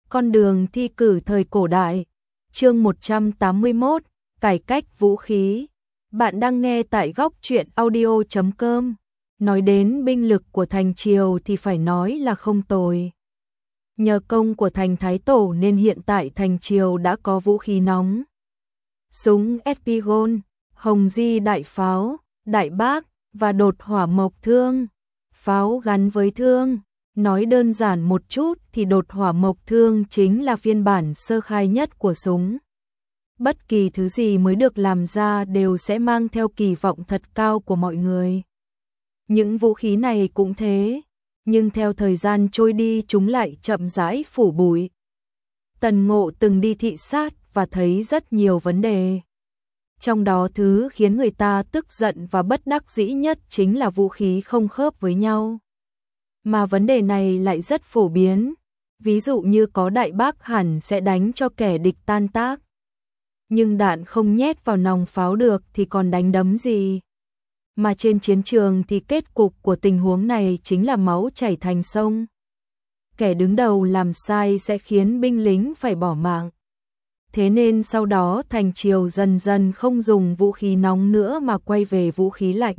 Con đường thi cử thời cổ đại. Chương 181, cải cách vũ khí. Bạn đang nghe tại góc truyện audio.com. Nói đến binh lực của thành Triều thì phải nói là không tồi. Nhờ công của thành Thái Tổ nên hiện tại thành Triều đã có vũ khí nóng. Súng Espigon, Hồng Di đại pháo, đại bác và đột hỏa mộc thương. Pháo gắn với thương. Nói đơn giản một chút thì đột hỏa mộc thương chính là phiên bản sơ khai nhất của súng. Bất kỳ thứ gì mới được làm ra đều sẽ mang theo kỳ vọng thật cao của mọi người. Những vũ khí này cũng thế, nhưng theo thời gian trôi đi chúng lại chậm rãi phủ bụi. Tần Ngộ từng đi thị sát và thấy rất nhiều vấn đề. Trong đó thứ khiến người ta tức giận và bất đắc dĩ nhất chính là vũ khí không khớp với nhau. Mà vấn đề này lại rất phổ biến, ví dụ như có đại bác hẳn sẽ đánh cho kẻ địch tan tác. Nhưng đạn không nhét vào nòng pháo được thì còn đánh đấm gì. Mà trên chiến trường thì kết cục của tình huống này chính là máu chảy thành sông. Kẻ đứng đầu làm sai sẽ khiến binh lính phải bỏ mạng. Thế nên sau đó thành Triều dần dần không dùng vũ khí nóng nữa mà quay về vũ khí lạnh.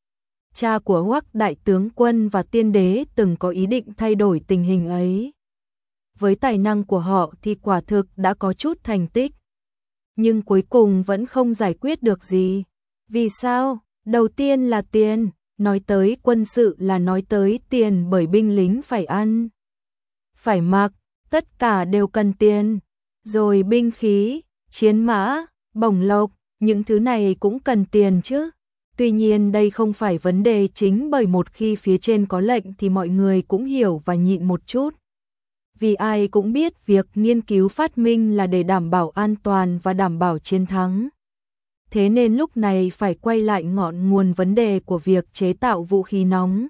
Cha của Hoắc đại tướng quân và tiên đế từng có ý định thay đổi tình hình ấy. Với tài năng của họ thì quả thực đã có chút thành tích. Nhưng cuối cùng vẫn không giải quyết được gì. Vì sao? Đầu tiên là tiền. Nói tới quân sự là nói tới tiền, bởi binh lính phải ăn, phải mặc, tất cả đều cần tiền. Rồi binh khí, chiến mã, bổng lộc, những thứ này cũng cần tiền chứ. Tuy nhiên đây không phải vấn đề chính, bởi một khi phía trên có lệnh thì mọi người cũng hiểu và nhịn một chút. Vì ai cũng biết việc nghiên cứu phát minh là để đảm bảo an toàn và đảm bảo chiến thắng. Thế nên lúc này phải quay lại ngọn nguồn vấn đề của việc chế tạo vũ khí nóng.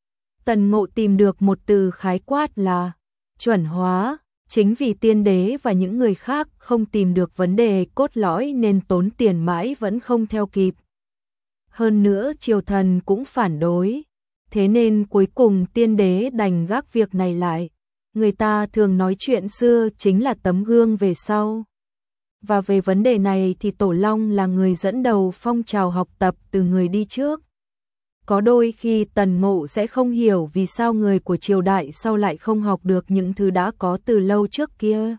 Tần Ngộ tìm được một từ khái quát là chuẩn hóa. Chính vì tiên đế và những người khác không tìm được vấn đề cốt lõi nên tốn tiền mãi vẫn không theo kịp. Hơn nữa triều thần cũng phản đối. Thế nên cuối cùng tiên đế đành gác việc này lại. Người ta thường nói chuyện xưa chính là tấm gương về sau. Và về vấn đề này thì Tổ Long là người dẫn đầu phong trào học tập từ người đi trước. Có đôi khi Tần Ngộ sẽ không hiểu vì sao người của triều đại sau lại không học được những thứ đã có từ lâu trước kia.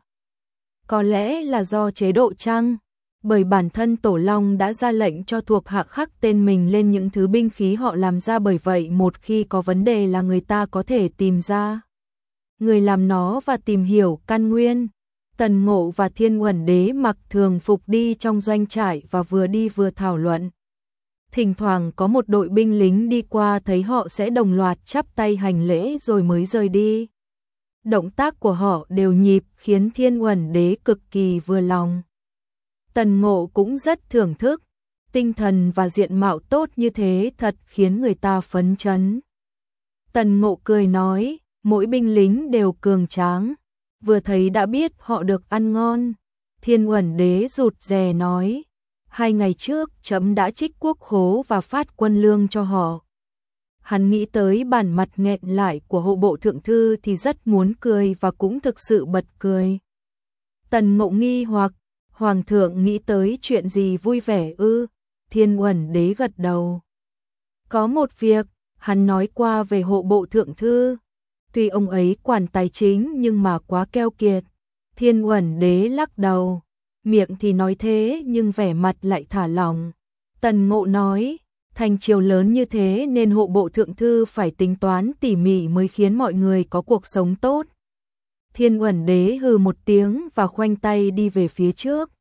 Có lẽ là do chế độ chăng? Bởi bản thân Tổ Long đã ra lệnh cho thuộc hạ khắc tên mình lên những thứ binh khí họ làm ra, bởi vậy một khi có vấn đề là người ta có thể tìm ra người làm nó và tìm hiểu căn nguyên. Tần Ngộ và Thiên Uẩn Đế mặc thường phục đi trong doanh trại và vừa đi vừa thảo luận. Thỉnh thoảng có một đội binh lính đi qua thấy họ sẽ đồng loạt chắp tay hành lễ rồi mới rời đi. Động tác của họ đều nhịp khiến Thiên Uẩn Đế cực kỳ vừa lòng. Tần Ngộ cũng rất thưởng thức, tinh thần và diện mạo tốt như thế thật khiến người ta phấn chấn. Tần Ngộ cười nói, mỗi binh lính đều cường tráng, vừa thấy đã biết họ được ăn ngon. Thiên Uẩn Đế rụt rè nói, 2 ngày trước trẫm đã trích quốc khố và phát quân lương cho họ. Hắn nghĩ tới bản mặt nghẹn lại của hộ bộ thượng thư thì rất muốn cười và cũng thực sự bật cười. Tần Ngộ nghi hoặc, Hoàng thượng nghĩ tới chuyện gì vui vẻ ư? Thiên Uẩn Đế gật đầu. Có một việc, hắn nói qua về hộ bộ thượng thư. Tuy ông ấy quản tài chính nhưng mà quá keo kiệt. Thiên Uẩn Đế lắc đầu. Miệng thì nói thế nhưng vẻ mặt lại thả lỏng. Tần Ngộ nói, thành triều lớn như thế nên hộ bộ thượng thư phải tính toán tỉ mỉ mới khiến mọi người có cuộc sống tốt. Thiên Uẩn Đế hừ một tiếng và khoanh tay đi về phía trước.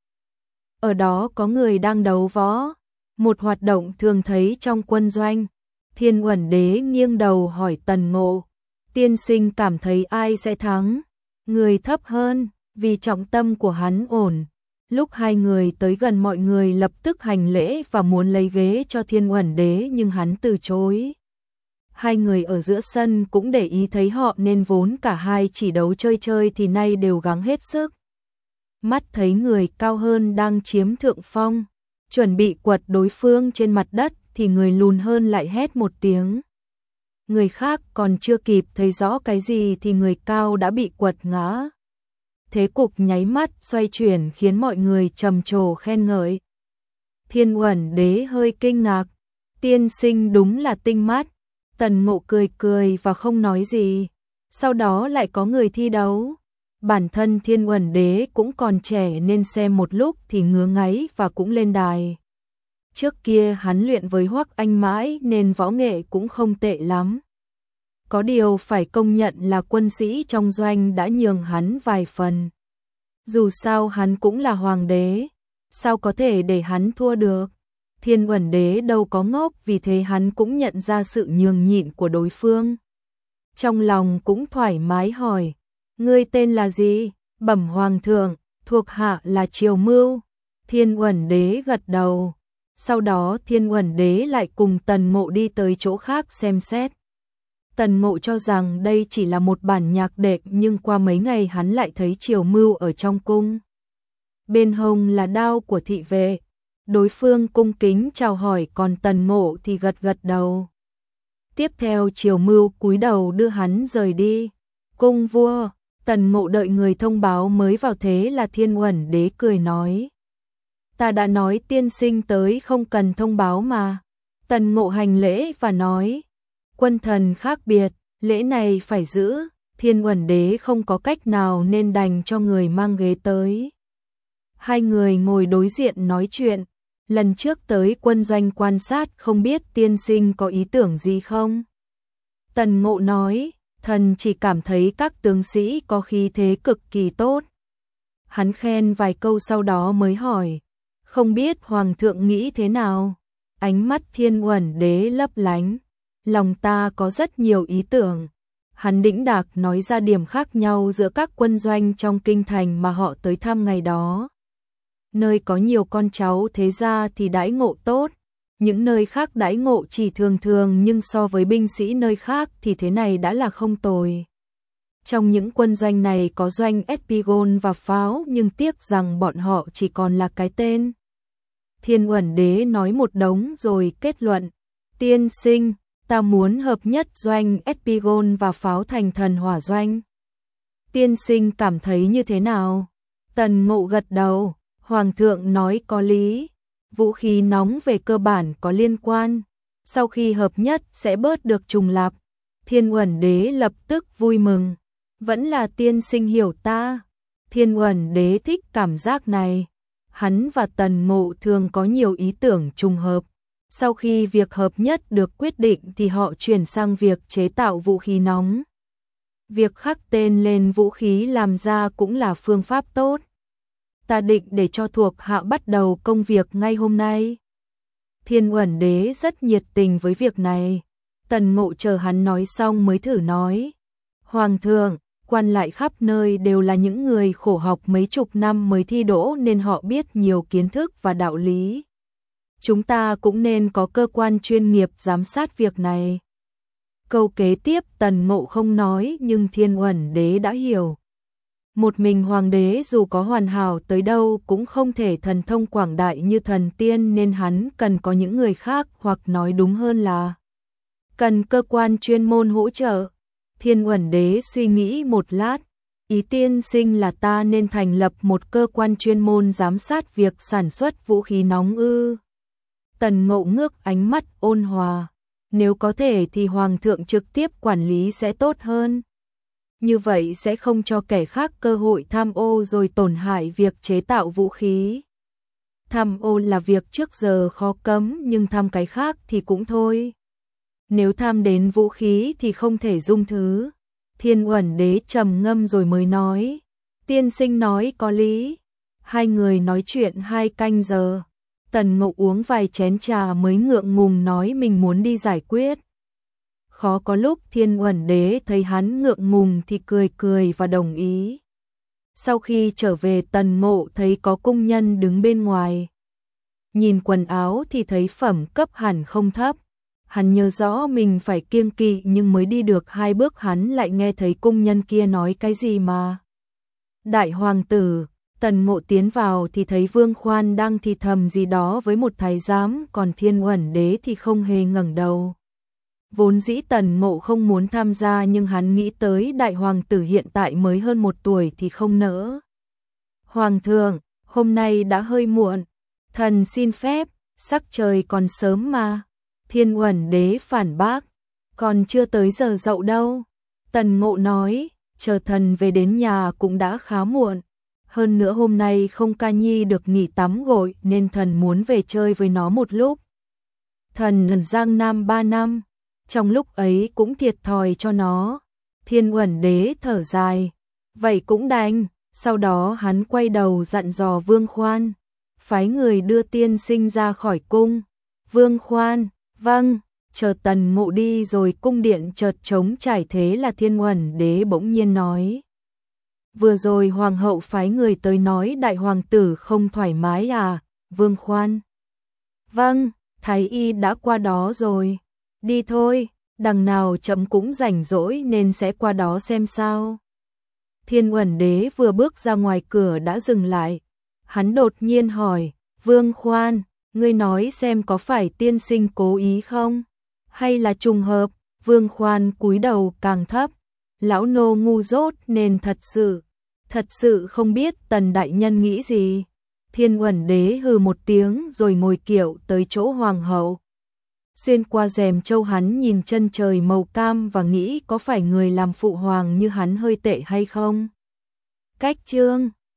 Ở đó có người đang đấu võ, một hoạt động thường thấy trong quân doanh. Thiên Uẩn Đế nghiêng đầu hỏi Tần Ngộ, tiên sinh cảm thấy ai sẽ thắng? Người thấp hơn, vì trọng tâm của hắn ổn. Lúc hai người tới gần mọi người lập tức hành lễ và muốn lấy ghế cho Thiên Uẩn Đế nhưng hắn từ chối. Hai người ở giữa sân cũng để ý thấy họ nên vốn cả hai chỉ đấu chơi chơi thì nay đều gắng hết sức. Mắt thấy người cao hơn đang chiếm thượng phong, chuẩn bị quật đối phương trên mặt đất thì người lùn hơn lại hét một tiếng. Người khác còn chưa kịp thấy rõ cái gì thì người cao đã bị quật ngã. thế cục nháy mắt xoay chuyển khiến mọi người trầm trồ khen ngợi. Thiên Uẩn Đế hơi kinh ngạc, tiên sinh đúng là tinh mắt. Tần Ngộ cười cười và không nói gì. Sau đó lại có người thi đấu. Bản thân Thiên Uẩn Đế cũng còn trẻ nên xem một lúc thì ngứa ngáy và cũng lên đài. Trước kia hắn luyện với Hoắc Anh mãi nên võ nghệ cũng không tệ lắm. Có điều phải công nhận là quân sĩ trong doanh đã nhường hắn vài phần. Dù sao hắn cũng là hoàng đế, sao có thể để hắn thua được. Thiên Uẩn Đế đâu có ngốc, vì thế hắn cũng nhận ra sự nhường nhịn của đối phương. Trong lòng cũng thoải mái hỏi, ngươi tên là gì? Bẩm hoàng thượng, thuộc hạ là Triều Mưu. Thiên Uẩn Đế gật đầu. Sau đó Thiên Uẩn Đế lại cùng Tần Ngộ đi tới chỗ khác xem xét. Tần Ngộ cho rằng đây chỉ là một bản nhạc đệm, nhưng qua mấy ngày hắn lại thấy Triều Mưu ở trong cung. Bên hông là đao của thị vệ. Đối phương cung kính chào hỏi, còn Tần Ngộ thì gật gật đầu. Tiếp theo Triều Mưu cúi đầu đưa hắn rời đi. Cung vua, Tần Ngộ đợi người thông báo mới vào, thế là Thiên Uẩn Đế cười nói. Ta đã nói tiên sinh tới không cần thông báo mà. Tần Ngộ hành lễ và nói, quân thần khác biệt, lễ này phải giữ. Thiên Uẩn Đế không có cách nào nên đành cho người mang ghế tới. Hai người ngồi đối diện nói chuyện. Lần trước tới quân doanh quan sát, không biết tiên sinh có ý tưởng gì không? Tần Ngộ nói, thần chỉ cảm thấy các tướng sĩ có khí thế cực kỳ tốt. Hắn khen vài câu sau đó mới hỏi, không biết hoàng thượng nghĩ thế nào? Ánh mắt Thiên Uẩn Đế lấp lánh, lòng ta có rất nhiều ý tưởng. Hắn đĩnh đạc nói ra điểm khác nhau giữa các quân doanh trong kinh thành mà họ tới thăm ngày đó. Nơi có nhiều con cháu thế gia thì đãi ngộ tốt, những nơi khác đãi ngộ chỉ thường thường, nhưng so với binh sĩ nơi khác thì thế này đã là không tồi. Trong những quân doanh này có doanh Espigon và pháo, nhưng tiếc rằng bọn họ chỉ còn là cái tên. Thiên Uẩn Đế nói một đống rồi kết luận, tiên sinh, ta muốn hợp nhất doanh Espigon và pháo thành thần hỏa doanh. Tiên sinh cảm thấy như thế nào? Tần Ngộ gật đầu. Hoàng thượng nói có lý, vũ khí nóng về cơ bản có liên quan, sau khi hợp nhất sẽ bớt được trùng lặp. Thiên Uẩn Đế lập tức vui mừng, vẫn là tiên sinh hiểu ta. Thiên Uẩn Đế thích cảm giác này. Hắn và Tần Ngộ thường có nhiều ý tưởng trùng hợp. Sau khi việc hợp nhất được quyết định thì họ chuyển sang việc chế tạo vũ khí nóng. Việc khắc tên lên vũ khí làm ra cũng là phương pháp tốt. Ta định để cho thuộc hạ bắt đầu công việc ngay hôm nay. Thiên Uẩn Đế rất nhiệt tình với việc này. Tần Ngộ chờ hắn nói xong mới thử nói, hoàng thượng, quan lại khắp nơi đều là những người khổ học mấy chục năm mới thi đỗ nên họ biết nhiều kiến thức và đạo lý. Chúng ta cũng nên có cơ quan chuyên nghiệp giám sát việc này. Câu kế tiếp Tần Ngộ không nói, nhưng Thiên Uẩn Đế đã hiểu. Một mình hoàng đế dù có hoàn hảo tới đâu cũng không thể thần thông quảng đại như thần tiên, nên hắn cần có những người khác, hoặc nói đúng hơn là cần cơ quan chuyên môn hỗ trợ. Thiên Uẩn Đế suy nghĩ một lát, ý tiên sinh là ta nên thành lập một cơ quan chuyên môn giám sát việc sản xuất vũ khí nóng ư? Tần Ngộ ngước ánh mắt ôn hòa, nếu có thể thì hoàng thượng trực tiếp quản lý sẽ tốt hơn. Như vậy sẽ không cho kẻ khác cơ hội tham ô rồi tổn hại việc chế tạo vũ khí. Tham ô là việc trước giờ khó cấm, nhưng tham cái khác thì cũng thôi. Nếu tham đến vũ khí thì không thể dung thứ. Thiên Uẩn Đế trầm ngâm rồi mới nói, tiên sinh nói có lý. Hai người nói chuyện 2 canh giờ. Tần Ngộ uống vài chén trà mới ngượng ngùng nói mình muốn đi giải quyết. Khó có lúc Thiên Uẩn Đế thấy hắn ngượng ngùng thì cười cười và đồng ý. Sau khi trở về Tần Ngộ thấy có cung nhân đứng bên ngoài. Nhìn quần áo thì thấy phẩm cấp hẳn không thấp. Hắn nhớ rõ mình phải kiêng kỵ, nhưng mới đi được 2 bước hắn lại nghe thấy cung nhân kia nói cái gì mà. Đại hoàng tử. Tần Ngộ tiến vào thì thấy Vương Khoan đang thì thầm gì đó với một thái giám, còn Thiên Uẩn Đế thì không hề ngẩng đầu. Vốn dĩ Tần Ngộ không muốn tham gia nhưng hắn nghĩ tới đại hoàng tử hiện tại mới hơn 1 tuổi thì không nỡ. Hoàng thượng, hôm nay đã hơi muộn, thần xin phép, sắc trời còn sớm mà. Thiên Uẩn Đế phản bác, còn chưa tới giờ dậu đâu. Tần Ngộ nói, chờ thần về đến nhà cũng đã khá muộn. Hơn nữa hôm nay không ca nhi được nghỉ tắm gội nên thần muốn về chơi với nó một lúc. Thần lần Giang Nam 3 năm, trong lúc ấy cũng thiệt thòi cho nó. Thiên Uẩn Đế thở dài, vậy cũng đành. Sau đó hắn quay đầu dặn dò Vương Khoan, phái người đưa tiên sinh ra khỏi cung. Vương Khoan, vâng. Chờ Tần Ngộ đi rồi cung điện chợt trống trải, thế là Thiên Uẩn Đế bỗng nhiên nói, vừa rồi hoàng hậu phái người tới nói đại hoàng tử không thoải mái à? Vương Khoan, vâng, thái y đã qua đó rồi. Đi thôi, đằng nào chậm cũng rảnh rỗi nên sẽ qua đó xem sao. Thiên Uẩn Đế vừa bước ra ngoài cửa đã dừng lại. Hắn đột nhiên hỏi, Vương Khoan, ngươi nói xem có phải tiên sinh cố ý không? Hay là trùng hợp? Vương Khoan cúi đầu càng thấp. Lão nô ngu dốt nên thật sự không biết Tần đại nhân nghĩ gì. Thiên Uẩn Đế hừ một tiếng rồi ngồi kiệu tới chỗ hoàng hậu. Xuyên qua rèm châu hắn nhìn chân trời màu cam và nghĩ có phải người làm phụ hoàng như hắn hơi tệ hay không? Cách chương